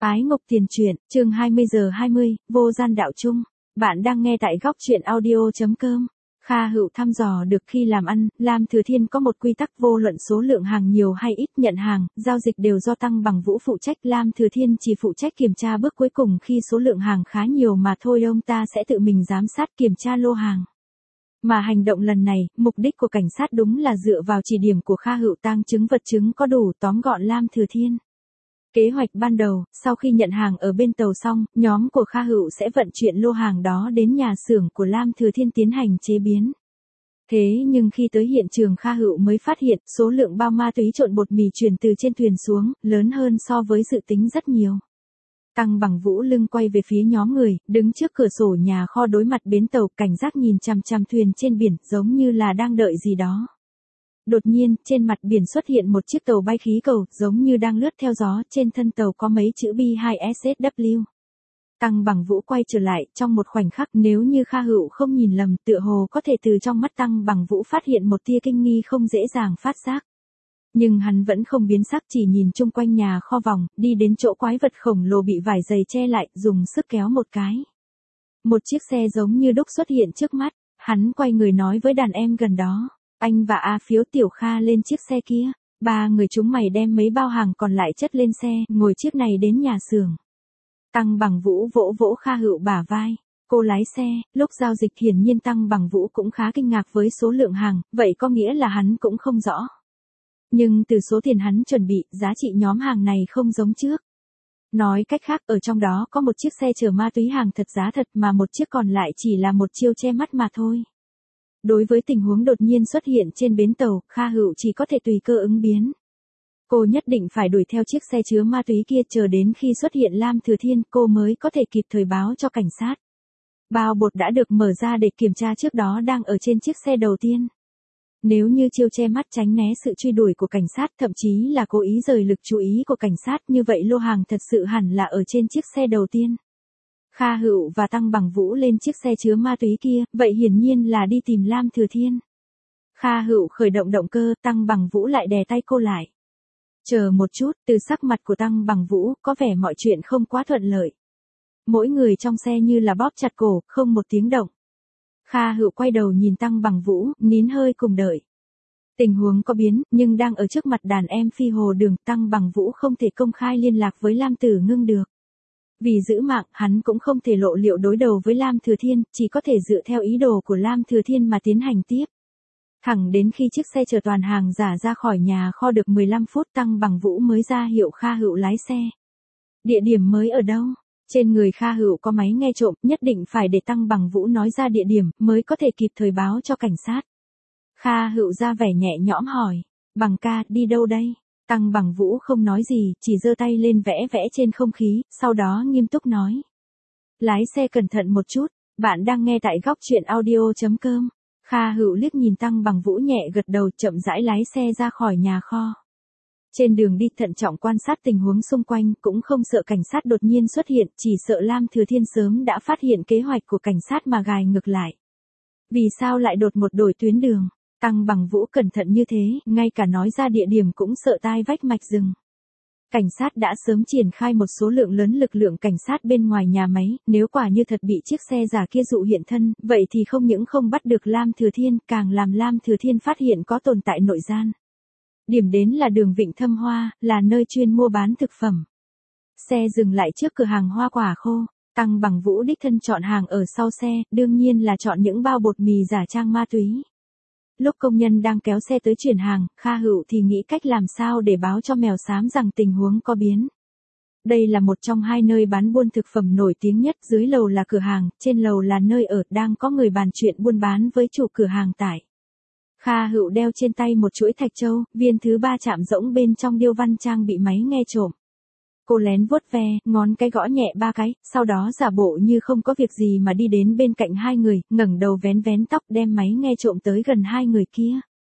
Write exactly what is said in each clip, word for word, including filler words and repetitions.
Ái Ngục Tiền Truyện, chương hai mươi giờ hai mươi, vô gian đạo chung. Bạn đang nghe tại góc truyện audio chấm com. Kha Hựu thăm dò được khi làm ăn, Lam Thừa Thiên có một quy tắc vô luận số lượng hàng nhiều hay ít, nhận hàng, giao dịch đều do Tăng Bằng Vũ phụ trách. Lam Thừa Thiên chỉ phụ trách kiểm tra bước cuối cùng, khi số lượng hàng khá nhiều mà thôi ông ta sẽ tự mình giám sát kiểm tra lô hàng. Mà hành động lần này, mục đích của cảnh sát đúng là dựa vào chỉ điểm của Kha Hựu, tang chứng vật chứng có đủ, tóm gọn Lam Thừa Thiên. Kế hoạch ban đầu, sau khi nhận hàng ở bên tàu xong, nhóm của Kha Hựu sẽ vận chuyển lô hàng đó đến nhà xưởng của Lam Thừa Thiên tiến hành chế biến. Thế nhưng khi tới hiện trường, Kha Hựu mới phát hiện số lượng bao ma túy trộn bột mì chuyển từ trên thuyền xuống, lớn hơn so với dự tính rất nhiều. Tăng Bằng Vũ lưng quay về phía nhóm người, đứng trước cửa sổ nhà kho đối mặt bến tàu, cảnh giác nhìn chằm chằm thuyền trên biển, giống như là đang đợi gì đó. Đột nhiên, trên mặt biển xuất hiện một chiếc tàu bay khí cầu, giống như đang lướt theo gió, trên thân tàu có mấy chữ B hai S S W. Tăng Bằng Vũ quay trở lại, trong một khoảnh khắc, nếu như Kha Hựu không nhìn lầm, tựa hồ có thể từ trong mắt Tăng Bằng Vũ phát hiện một tia kinh nghi không dễ dàng phát giác. Nhưng hắn vẫn không biến sắc, chỉ nhìn chung quanh nhà kho vòng, đi đến chỗ quái vật khổng lồ bị vải dày che lại, dùng sức kéo một cái. Một chiếc xe giống như đúc xuất hiện trước mắt, hắn quay người nói với đàn em gần đó. Anh và A Phiếu, Tiểu Kha lên chiếc xe kia. Ba người chúng mày đem mấy bao hàng còn lại chất lên xe, ngồi chiếc này đến nhà xưởng. Tăng Bằng Vũ vỗ vỗ Kha Hựu bả vai. Cô lái xe, lúc giao dịch hiển nhiên Tăng Bằng Vũ cũng khá kinh ngạc với số lượng hàng, vậy có nghĩa là hắn cũng không rõ. Nhưng từ số tiền hắn chuẩn bị, giá trị nhóm hàng này không giống trước. Nói cách khác, ở trong đó có một chiếc xe chở ma túy hàng thật giá thật, mà một chiếc còn lại chỉ là một chiêu che mắt mà thôi. Đối với tình huống đột nhiên xuất hiện trên bến tàu, Kha Hựu chỉ có thể tùy cơ ứng biến. Cô nhất định phải đuổi theo chiếc xe chứa ma túy kia, chờ đến khi xuất hiện Lam Thừa Thiên, cô mới có thể kịp thời báo cho cảnh sát. Bao bột đã được mở ra để kiểm tra trước đó đang ở trên chiếc xe đầu tiên. Nếu như chiêu che mắt tránh né sự truy đuổi của cảnh sát, thậm chí là cố ý rời lực chú ý của cảnh sát, như vậy lô hàng thật sự hẳn là ở trên chiếc xe đầu tiên. Kha Hựu và Tăng Bằng Vũ lên chiếc xe chứa ma túy kia, vậy hiển nhiên là đi tìm Lam Thừa Thiên. Kha Hựu khởi động động cơ, Tăng Bằng Vũ lại đè tay cô lại. Chờ một chút, từ sắc mặt của Tăng Bằng Vũ, có vẻ mọi chuyện không quá thuận lợi. Mỗi người trong xe như là bóp chặt cổ, không một tiếng động. Kha Hựu quay đầu nhìn Tăng Bằng Vũ, nín hơi cùng đợi. Tình huống có biến, nhưng đang ở trước mặt đàn em Phi Hồ Đường, Tăng Bằng Vũ không thể công khai liên lạc với Lam Tử Ngưng được. Vì giữ mạng, hắn cũng không thể lộ liễu đối đầu với Lam Thừa Thiên, chỉ có thể dựa theo ý đồ của Lam Thừa Thiên mà tiến hành tiếp. Thẳng đến khi chiếc xe chở toàn hàng giả ra khỏi nhà kho được mười lăm phút, Tăng Bằng Vũ mới ra hiệu Kha Hựu lái xe. Địa điểm mới ở đâu? Trên người Kha Hựu có máy nghe trộm, nhất định phải để Tăng Bằng Vũ nói ra địa điểm, mới có thể kịp thời báo cho cảnh sát. Kha Hựu ra vẻ nhẹ nhõm hỏi, Bằng ca, đi đâu đây? Tăng Bằng Vũ không nói gì, chỉ giơ tay lên vẽ vẽ trên không khí, sau đó nghiêm túc nói. Lái xe cẩn thận một chút, bạn đang nghe tại góc truyện audio chấm com. Kha Hựu liếc nhìn Tăng Bằng Vũ nhẹ gật đầu, chậm rãi lái xe ra khỏi nhà kho. Trên đường đi thận trọng quan sát tình huống xung quanh, cũng không sợ cảnh sát đột nhiên xuất hiện, chỉ sợ Lam Thừa Thiên sớm đã phát hiện kế hoạch của cảnh sát mà gài ngược lại. Vì sao lại đột một đổi tuyến đường? Tăng Bằng Vũ cẩn thận như thế, ngay cả nói ra địa điểm cũng sợ tai vách mạch rừng. Cảnh sát đã sớm triển khai một số lượng lớn lực lượng cảnh sát bên ngoài nhà máy, nếu quả như thật bị chiếc xe giả kia dụ hiện thân, vậy thì không những không bắt được Lam Thừa Thiên, càng làm Lam Thừa Thiên phát hiện có tồn tại nội gian. Điểm đến là đường Vịnh Thâm Hoa, là nơi chuyên mua bán thực phẩm. Xe dừng lại trước cửa hàng hoa quả khô, Tăng Bằng Vũ đích thân chọn hàng ở sau xe, đương nhiên là chọn những bao bột mì giả trang ma túy. Lúc công nhân đang kéo xe tới chuyển hàng, Kha Hựu thì nghĩ cách làm sao để báo cho Mèo Xám rằng tình huống có biến. Đây là một trong hai nơi bán buôn thực phẩm nổi tiếng nhất, dưới lầu là cửa hàng, trên lầu là nơi ở, đang có người bàn chuyện buôn bán với chủ cửa hàng tải. Kha Hựu đeo trên tay một chuỗi thạch châu, viên thứ ba chạm rỗng bên trong điêu văn trang bị máy nghe trộm. Cô lén vuốt ve, ngón cái gõ nhẹ ba cái, sau đó giả bộ như không có việc gì mà đi đến bên cạnh hai người, ngẩng đầu vén vén tóc, đem máy nghe trộm tới gần hai người kia.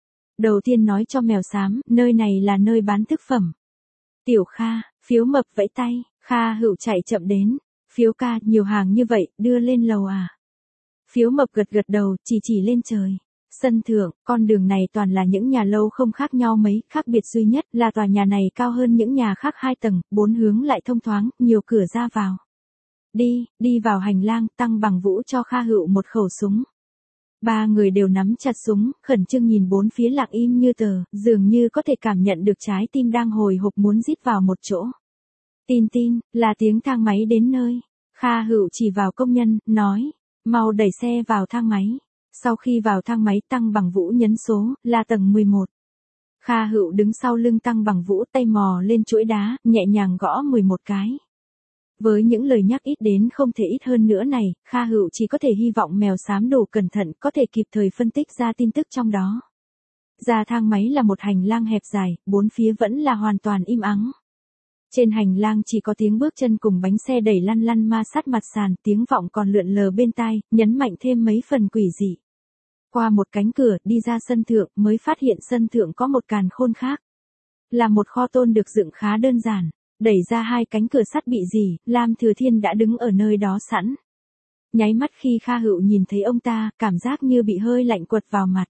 Đầu tiên nói cho Mèo Xám, nơi này là nơi bán thực phẩm. Tiểu Kha, Phiếu Mập vẫy tay, Kha Hựu chạy chậm đến. Phiếu ca, nhiều hàng như vậy, đưa lên lầu à? Phiếu Mập gật gật đầu, chỉ chỉ lên trời. Sân thượng, con đường này toàn là những nhà lâu không khác nhau mấy, khác biệt duy nhất là tòa nhà này cao hơn những nhà khác hai tầng, bốn hướng lại thông thoáng, nhiều cửa ra vào. Đi, đi vào hành lang, Tăng Bằng Vũ cho Kha Hựu một khẩu súng. Ba người đều nắm chặt súng, khẩn trương nhìn bốn phía lặng im như tờ, dường như có thể cảm nhận được trái tim đang hồi hộp muốn rít vào một chỗ. Tin tin, là tiếng thang máy đến nơi. Kha Hựu chỉ vào công nhân, nói, mau đẩy xe vào thang máy. Sau khi vào thang máy, Tăng Bằng Vũ nhấn số, là tầng mười một. Kha Hựu đứng sau lưng Tăng Bằng Vũ, tay mò lên chuỗi đá, nhẹ nhàng gõ mười một cái. Với những lời nhắc ít đến không thể ít hơn nữa này, Kha Hựu chỉ có thể hy vọng mèo xám đủ cẩn thận có thể kịp thời phân tích ra tin tức trong đó. Ra thang máy là một hành lang hẹp dài, bốn phía vẫn là hoàn toàn im ắng. Trên hành lang chỉ có tiếng bước chân cùng bánh xe đẩy lăn lăn ma sát mặt sàn, tiếng vọng còn lượn lờ bên tai, nhấn mạnh thêm mấy phần quỷ dị. Qua một cánh cửa, đi ra sân thượng, mới phát hiện sân thượng có một càn khôn khác. Là một kho tôn được dựng khá đơn giản. Đẩy ra hai cánh cửa sắt bị rỉ, Lam Thừa Thiên đã đứng ở nơi đó sẵn. Nháy mắt khi Kha Hựu nhìn thấy ông ta, cảm giác như bị hơi lạnh quật vào mặt.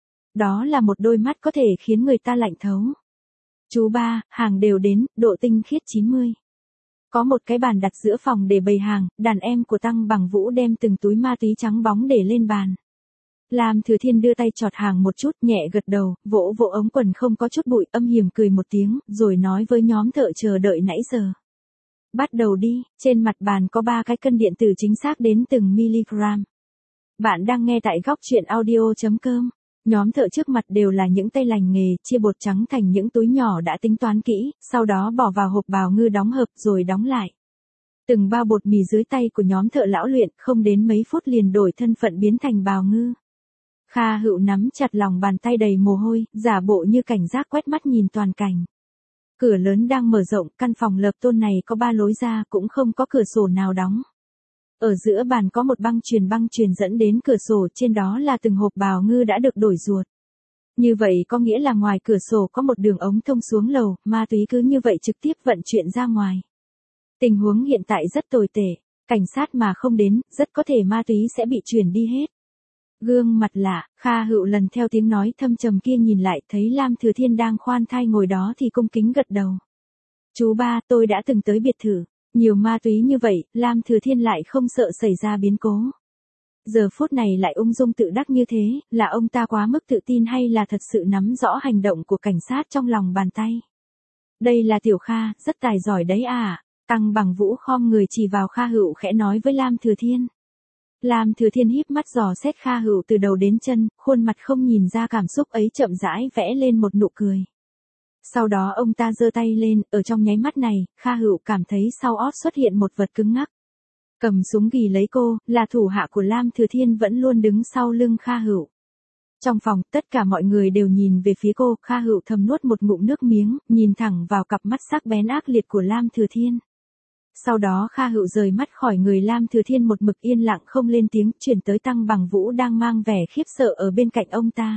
Đó là một đôi mắt có thể khiến người ta lạnh thấu. Chú ba, hàng đều đến, độ tinh khiết chín mươi. Có một cái bàn đặt giữa phòng để bày hàng, đàn em của Tăng Bằng Vũ đem từng túi ma túy trắng bóng để lên bàn. Lam Thừa Thiên đưa tay chọt hàng một chút, nhẹ gật đầu, vỗ vỗ ống quần không có chút bụi, âm hiểm cười một tiếng, rồi nói với nhóm thợ chờ đợi nãy giờ. Bắt đầu đi, trên mặt bàn có ba cái cân điện tử chính xác đến từng miligram. Bạn đang nghe tại góc truyện audio chấm com. Nhóm thợ trước mặt đều là những tay lành nghề, chia bột trắng thành những túi nhỏ đã tính toán kỹ, sau đó bỏ vào hộp bào ngư đóng hộp rồi đóng lại. Từng bao bột mì dưới tay của nhóm thợ lão luyện, không đến mấy phút liền đổi thân phận biến thành bào ngư. Kha Hựu nắm chặt lòng bàn tay đầy mồ hôi, giả bộ như cảnh giác quét mắt nhìn toàn cảnh. Cửa lớn đang mở rộng, căn phòng lợp tôn này có ba lối ra, cũng không có cửa sổ nào đóng. Ở giữa bàn có một băng truyền băng truyền dẫn đến cửa sổ, trên đó là từng hộp bào ngư đã được đổi ruột. Như vậy có nghĩa là ngoài cửa sổ có một đường ống thông xuống lầu, ma túy cứ như vậy trực tiếp vận chuyển ra ngoài. Tình huống hiện tại rất tồi tệ, cảnh sát mà không đến, rất có thể ma túy sẽ bị chuyển đi hết. Gương mặt lạ, Kha Hựu lần theo tiếng nói thâm trầm kia nhìn lại, thấy Lam Thừa Thiên đang khoan thai ngồi đó thì cung kính gật đầu. Chú ba, tôi đã từng tới biệt thự, nhiều ma túy như vậy, Lam Thừa Thiên lại không sợ xảy ra biến cố. Giờ phút này lại ung dung tự đắc như thế, là ông ta quá mức tự tin hay là thật sự nắm rõ hành động của cảnh sát trong lòng bàn tay. Đây là Tiểu Kha, rất tài giỏi đấy à. Tăng Bằng Vũ khom người chỉ vào Kha Hựu khẽ nói với Lam Thừa Thiên. Lam Thừa Thiên híp mắt dò xét Kha Hựu từ đầu đến chân, khuôn mặt không nhìn ra cảm xúc ấy chậm rãi vẽ lên một nụ cười. Sau đó ông ta giơ tay lên, ở trong nháy mắt này, Kha Hựu cảm thấy sau ót xuất hiện một vật cứng ngắc. Cầm súng ghi lấy cô, là thủ hạ của Lam Thừa Thiên vẫn luôn đứng sau lưng Kha Hựu. Trong phòng, tất cả mọi người đều nhìn về phía cô, Kha Hựu thầm nuốt một ngụm nước miếng, nhìn thẳng vào cặp mắt sắc bén ác liệt của Lam Thừa Thiên. Sau đó Kha Hựu rời mắt khỏi người Lam Thừa Thiên một mực yên lặng không lên tiếng, chuyển tới Tăng Bằng Vũ đang mang vẻ khiếp sợ ở bên cạnh ông ta.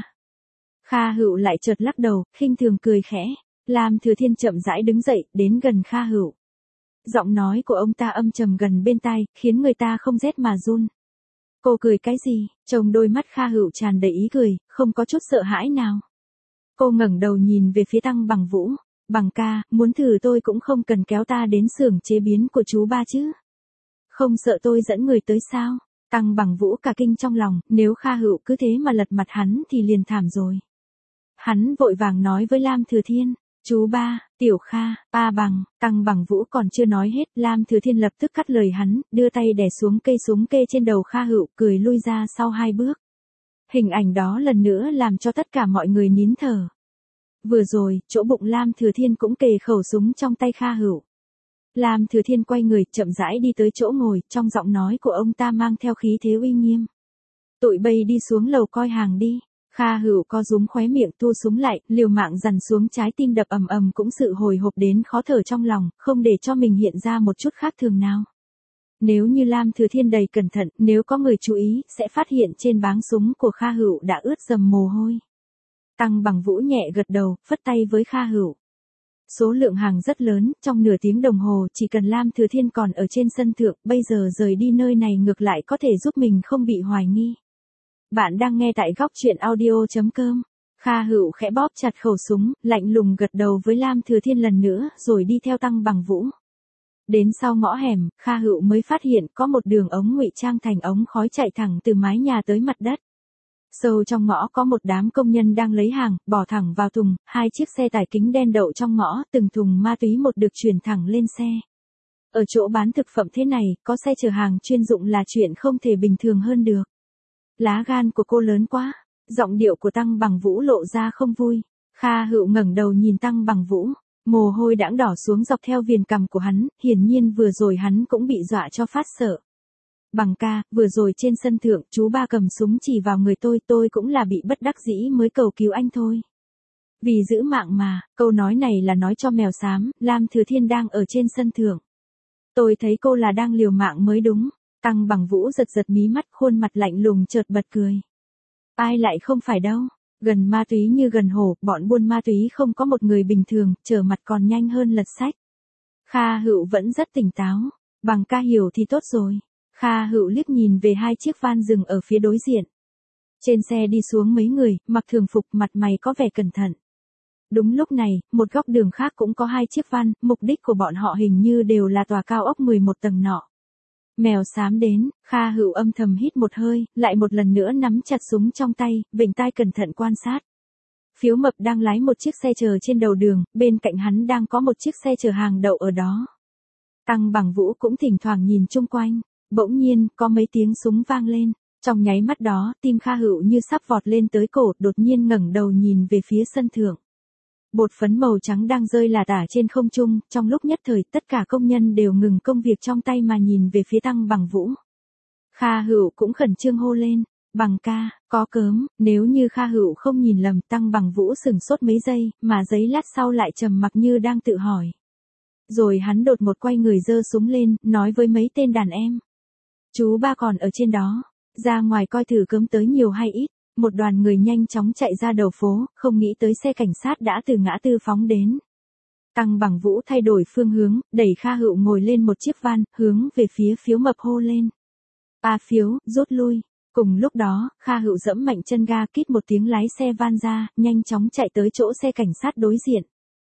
Kha Hựu lại chợt lắc đầu, khinh thường cười khẽ. Lam Thừa Thiên chậm rãi đứng dậy, đến gần Kha Hựu. Giọng nói của ông ta âm trầm gần bên tai, khiến người ta không rét mà run. Cô cười cái gì? Trông đôi mắt Kha Hựu tràn đầy ý cười, không có chút sợ hãi nào. Cô ngẩng đầu nhìn về phía Tăng Bằng Vũ. Bằng ca, muốn thử tôi cũng không cần kéo ta đến xưởng chế biến của chú ba chứ. Không sợ tôi dẫn người tới sao? Tăng Bằng Vũ cả kinh trong lòng, nếu Kha Hựu cứ thế mà lật mặt hắn thì liền thảm rồi. Hắn vội vàng nói với Lam Thừa Thiên, chú ba, Tiểu Kha, A Bằng. Tăng Bằng Vũ còn chưa nói hết, Lam Thừa Thiên lập tức cắt lời hắn, đưa tay đè xuống cây súng kê trên đầu Kha Hựu, cười lui ra sau hai bước. Hình ảnh đó lần nữa làm cho tất cả mọi người nín thở. Vừa rồi, chỗ bụng Lam Thừa Thiên cũng kề khẩu súng trong tay Kha Hựu. Lam Thừa Thiên quay người, chậm rãi đi tới chỗ ngồi, trong giọng nói của ông ta mang theo khí thế uy nghiêm. Tụi bay đi xuống lầu coi hàng đi. Kha Hựu co rúm khóe miệng, tua súng lại, liều mạng dằn xuống trái tim đập ầm ầm cũng sự hồi hộp đến khó thở trong lòng, không để cho mình hiện ra một chút khác thường nào. Nếu như Lam Thừa Thiên đầy cẩn thận, nếu có người chú ý, sẽ phát hiện trên báng súng của Kha Hựu đã ướt dầm mồ hôi. Tăng Bằng Vũ nhẹ gật đầu, phất tay với Kha Hựu. Số lượng hàng rất lớn, trong nửa tiếng đồng hồ chỉ cần Lam Thừa Thiên còn ở trên sân thượng, bây giờ rời đi nơi này ngược lại có thể giúp mình không bị hoài nghi. Bạn đang nghe tại góc truyện audio.com. Kha Hữu khẽ bóp chặt khẩu súng, lạnh lùng gật đầu với Lam Thừa Thiên lần nữa, rồi đi theo Tăng Bằng Vũ. Đến sau ngõ hẻm, Kha Hữu mới phát hiện có một đường ống ngụy trang thành ống khói chạy thẳng từ mái nhà tới mặt đất. Sâu trong ngõ có một đám công nhân đang lấy hàng, bỏ thẳng vào thùng, hai chiếc xe tải kính đen đậu trong ngõ, từng thùng ma túy một được chuyển thẳng lên xe. Ở chỗ bán thực phẩm thế này, có xe chở hàng chuyên dụng là chuyện không thể bình thường hơn được. Lá gan của cô lớn quá, giọng điệu của Tăng Bằng Vũ lộ ra không vui. Kha Hữu ngẩng đầu nhìn Tăng Bằng Vũ, mồ hôi đãng đỏ xuống dọc theo viền cằm của hắn, hiển nhiên vừa rồi hắn cũng bị dọa cho phát sợ. Bằng ca, vừa rồi trên sân thượng, chú ba cầm súng chỉ vào người tôi, tôi cũng là bị bất đắc dĩ mới cầu cứu anh thôi. Vì giữ mạng mà, câu nói này là nói cho mèo xám, Lam Thừa Thiên đang ở trên sân thượng. Tôi thấy cô là đang liều mạng mới đúng. Tăng Bằng Vũ giật giật mí mắt, khuôn mặt lạnh lùng chợt bật cười. Ai lại không phải đâu, gần ma túy như gần hổ, bọn buôn ma túy không có một người bình thường, trở mặt còn nhanh hơn lật sách. Kha Hữu vẫn rất tỉnh táo, Bằng ca hiểu thì tốt rồi. Kha Hữu liếc nhìn về hai chiếc van dừng ở phía đối diện. Trên xe đi xuống mấy người, mặc thường phục, mặt mày có vẻ cẩn thận. Đúng lúc này, một góc đường khác cũng có hai chiếc van, mục đích của bọn họ hình như đều là tòa cao ốc mười một tầng nọ. Mèo xám đến, Kha Hữu âm thầm hít một hơi, lại một lần nữa nắm chặt súng trong tay, vểnh tai cẩn thận quan sát. Phiếu Mập đang lái một chiếc xe chờ trên đầu đường, bên cạnh hắn đang có một chiếc xe chở hàng đậu ở đó. Tăng Bằng Vũ cũng thỉnh thoảng nhìn chung quanh, bỗng nhiên, có mấy tiếng súng vang lên. Trong nháy mắt đó, tim Kha Hữu như sắp vọt lên tới cổ, đột nhiên ngẩng đầu nhìn về phía sân thượng. Bột phấn màu trắng đang rơi lả tả trên không trung, trong lúc nhất thời tất cả công nhân đều ngừng công việc trong tay mà nhìn về phía Tăng Bằng Vũ. Kha Hữu cũng khẩn trương hô lên, Bằng ca, có cớm, nếu như Kha Hữu không nhìn lầm, Tăng Bằng Vũ sửng sốt mấy giây, mà giây lát sau lại trầm mặc như đang tự hỏi. Rồi hắn đột một quay người giơ súng lên, nói với mấy tên đàn em. Chú ba còn ở trên đó, ra ngoài coi thử cớm tới nhiều hay ít. Một đoàn người nhanh chóng chạy ra đầu phố, không nghĩ tới xe cảnh sát đã từ ngã tư phóng đến. Tăng Bằng Vũ thay đổi phương hướng, đẩy Kha Hữu ngồi lên một chiếc van, hướng về phía Phiếu Mập hô lên. A Phiếu, rút lui. Cùng lúc đó, Kha Hữu giẫm mạnh chân ga, kít một tiếng lái xe van ra, nhanh chóng chạy tới chỗ xe cảnh sát đối diện.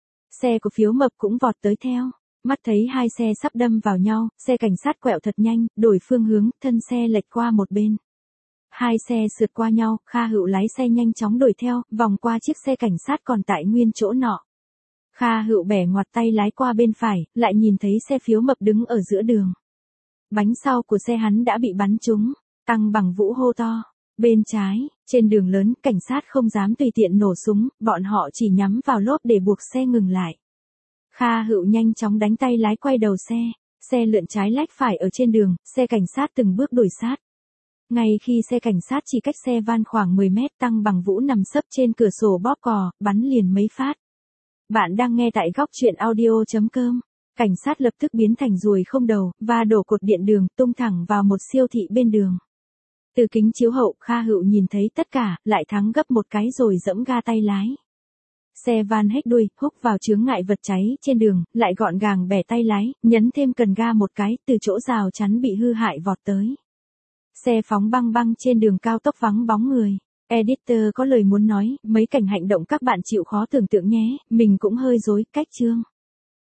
Xe của Phiếu Mập cũng vọt tới theo. Mắt thấy hai xe sắp đâm vào nhau, xe cảnh sát quẹo thật nhanh, đổi phương hướng, thân xe lệch qua một bên. Hai xe sượt qua nhau, Kha Hữu lái xe nhanh chóng đuổi theo, vòng qua chiếc xe cảnh sát còn tại nguyên chỗ nọ. Kha Hữu bẻ ngoặt tay lái qua bên phải, lại nhìn thấy xe Phiếu Mập đứng ở giữa đường. Bánh sau của xe hắn đã bị bắn trúng, Tăng Bằng Vũ hô to. Bên trái, trên đường lớn, cảnh sát không dám tùy tiện nổ súng, bọn họ chỉ nhắm vào lốp để buộc xe ngừng lại. Kha Hữu nhanh chóng đánh tay lái quay đầu xe, xe lượn trái lách phải ở trên đường, xe cảnh sát từng bước đuổi sát. Ngay khi xe cảnh sát chỉ cách xe van khoảng mười mét, Tăng Bằng Vũ nằm sấp trên cửa sổ bóp cò, bắn liền mấy phát. Bạn đang nghe tại góc truyện audio.com. Cảnh sát lập tức biến thành ruồi không đầu, và đổ cột điện đường, tung thẳng vào một siêu thị bên đường. Từ kính chiếu hậu, Kha Hữu nhìn thấy tất cả, lại thắng gấp một cái rồi giẫm ga tay lái. Xe van hết đuôi, húc vào chướng ngại vật cháy trên đường, lại gọn gàng bẻ tay lái, nhấn thêm cần ga một cái, từ chỗ rào chắn bị hư hại vọt tới. Xe phóng băng băng trên đường cao tốc vắng bóng người. Editor có lời muốn nói, mấy cảnh hành động các bạn chịu khó tưởng tượng nhé, mình cũng hơi rối, cách chương.